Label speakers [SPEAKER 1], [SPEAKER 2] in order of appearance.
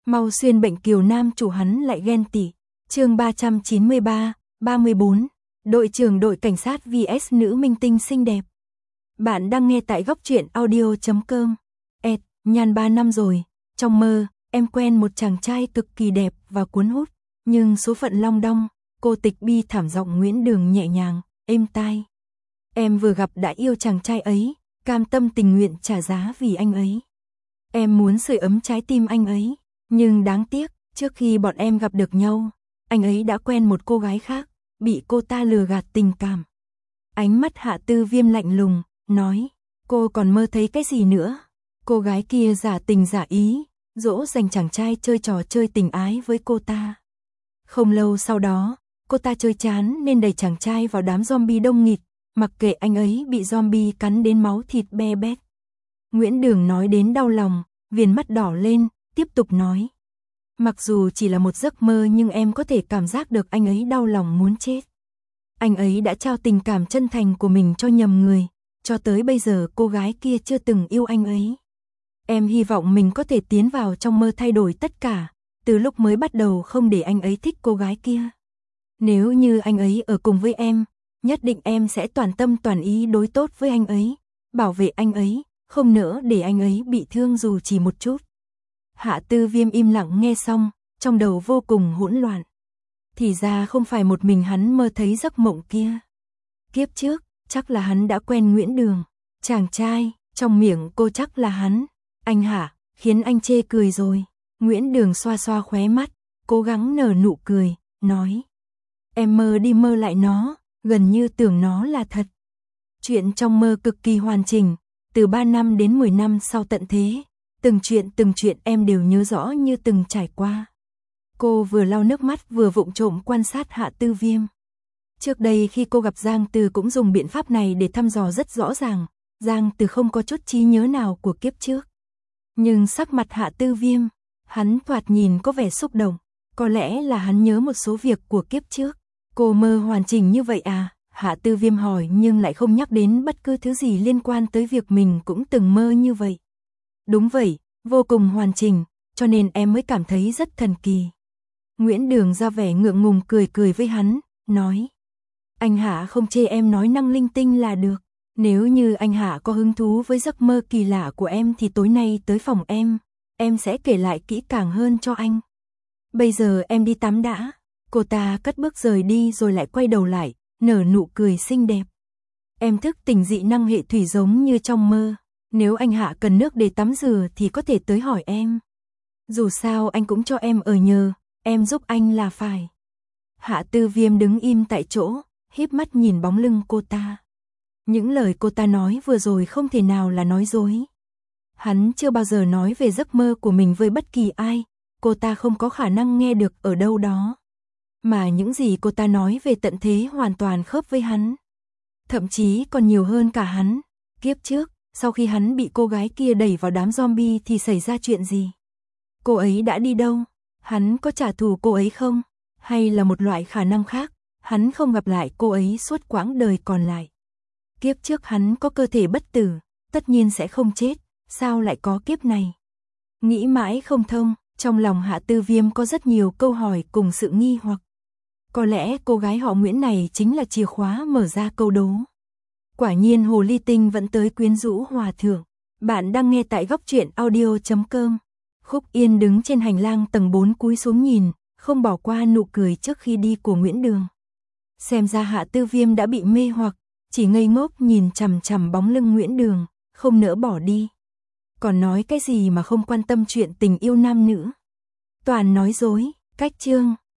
[SPEAKER 1] Mau xuyên bệnh kiều nam chủ hắn lại ghen tị. Chương 393, 34. Đội trưởng đội cảnh sát vs nữ minh tinh xinh đẹp. Bạn đang nghe tại góc truyện audio.com. Nhàn 3 năm rồi, trong mơ, em quen một chàng trai cực kỳ đẹp và cuốn hút, nhưng số phận long đong, cô tịch bi thảm giọng Nguyễn Đường nhẹ nhàng, êm tai. Em vừa gặp đã yêu chàng trai ấy, cam tâm tình nguyện trả giá vì anh ấy. Em muốn sưởi ấm trái tim anh ấy, nhưng đáng tiếc, trước khi bọn em gặp được nhau, anh ấy đã quen một cô gái khác, bị cô ta lừa gạt tình cảm. Ánh mắt Hạ Tư Viêm lạnh lùng, nói, cô còn mơ thấy cái gì nữa? Cô gái kia giả tình giả ý, dỗ dành chàng trai chơi trò chơi tình ái với cô ta. Không lâu sau đó, cô ta chơi chán nên đẩy chàng trai vào đám zombie đông nghịt, mặc kệ anh ấy bị zombie cắn đến máu thịt be bét. Nguyễn Đường nói đến đau lòng, viền mắt đỏ lên, tiếp tục nói. Mặc dù chỉ là một giấc mơ nhưng em có thể cảm giác được anh ấy đau lòng muốn chết. Anh ấy đã trao tình cảm chân thành của mình cho nhầm người, cho tới bây giờ cô gái kia chưa từng yêu anh ấy. Em hy vọng mình có thể tiến vào trong mơ thay đổi tất cả, từ lúc mới bắt đầu không để anh ấy thích cô gái kia. Nếu như anh ấy ở cùng với em, nhất định em sẽ toàn tâm toàn ý đối tốt với anh ấy, bảo vệ anh ấy, không nỡ để anh ấy bị thương dù chỉ một chút. Hạ Tư Viêm im lặng nghe xong, trong đầu vô cùng hỗn loạn. Thì ra không phải một mình hắn mơ thấy giấc mộng kia. Kiếp trước, chắc là hắn đã quen Nguyễn Đường. Chàng trai, trong miệng cô chắc là hắn. Anh hả, khiến anh chê cười rồi. Nguyễn Đường xoa xoa khóe mắt, cố gắng nở nụ cười, nói. Em mơ đi mơ lại nó, gần như tưởng nó là thật. Chuyện trong mơ cực kỳ hoàn chỉnh, từ 3 năm đến 10 năm sau tận thế. Từng chuyện em đều nhớ rõ như từng trải qua. Cô vừa lau nước mắt vừa vụng trộm quan sát Hạ Tư Viêm. Trước đây khi cô gặp Giang Từ cũng dùng biện pháp này để thăm dò rất rõ ràng, Giang Từ không có chút trí nhớ nào của kiếp trước. Nhưng sắc mặt Hạ Tư Viêm, hắn thoạt nhìn có vẻ xúc động, có lẽ là hắn nhớ một số việc của kiếp trước. Cô mơ hoàn chỉnh như vậy à? Hạ Tư Viêm hỏi nhưng lại không nhắc đến bất cứ thứ gì liên quan tới việc mình cũng từng mơ như vậy. Đúng vậy, vô cùng hoàn chỉnh, cho nên em mới cảm thấy rất thần kỳ. Nguyễn Đường ra vẻ ngượng ngùng cười với hắn, nói. Anh Hạ không chê em nói năng linh tinh là được. Nếu như anh Hạ có hứng thú với giấc mơ kỳ lạ của em thì tối nay tới phòng em sẽ kể lại kỹ càng hơn cho anh. Bây giờ em đi tắm đã. Cô ta cất bước rời đi rồi lại quay đầu lại, nở nụ cười xinh đẹp. Em thức tỉnh dị năng hệ thủy giống như trong mơ. Nếu anh Hạ cần nước để tắm rửa thì có thể tới hỏi em. Dù sao anh cũng cho em ở nhờ, em giúp anh là phải. Hạ Tư Viêm đứng im tại chỗ, híp mắt nhìn bóng lưng cô ta. Những lời cô ta nói vừa rồi không thể nào là nói dối. Hắn chưa bao giờ nói về giấc mơ của mình với bất kỳ ai, cô ta không có khả năng nghe được ở đâu đó. Mà những gì cô ta nói về tận thế hoàn toàn khớp với hắn. Thậm chí còn nhiều hơn cả hắn. Kiếp trước, sau khi hắn bị cô gái kia đẩy vào đám zombie thì xảy ra chuyện gì? Cô ấy đã đi đâu? Hắn có trả thù cô ấy không? Hay là một loại khả năng khác, hắn không gặp lại cô ấy suốt quãng đời còn lại? Kiếp trước hắn có cơ thể bất tử, tất nhiên sẽ không chết, sao lại có kiếp này? Nghĩ mãi không thông, trong lòng Hạ Tư Viêm có rất nhiều câu hỏi cùng sự nghi hoặc. Có lẽ cô gái họ Nguyễn này chính là chìa khóa mở ra câu đố. Quả nhiên hồ ly tinh vẫn tới quyến rũ hòa thượng. Bạn đang nghe tại góc truyện audio.com. Khúc Yên đứng trên hành lang tầng 4 cúi xuống nhìn, không bỏ qua nụ cười trước khi đi của Nguyễn Đường. Xem ra Hạ Tư Viêm đã bị mê hoặc, chỉ ngây ngốc nhìn chằm chằm bóng lưng Nguyễn Đường, không nỡ bỏ đi. Còn nói cái gì mà không quan tâm chuyện tình yêu nam nữ. Toàn nói dối, cách chương.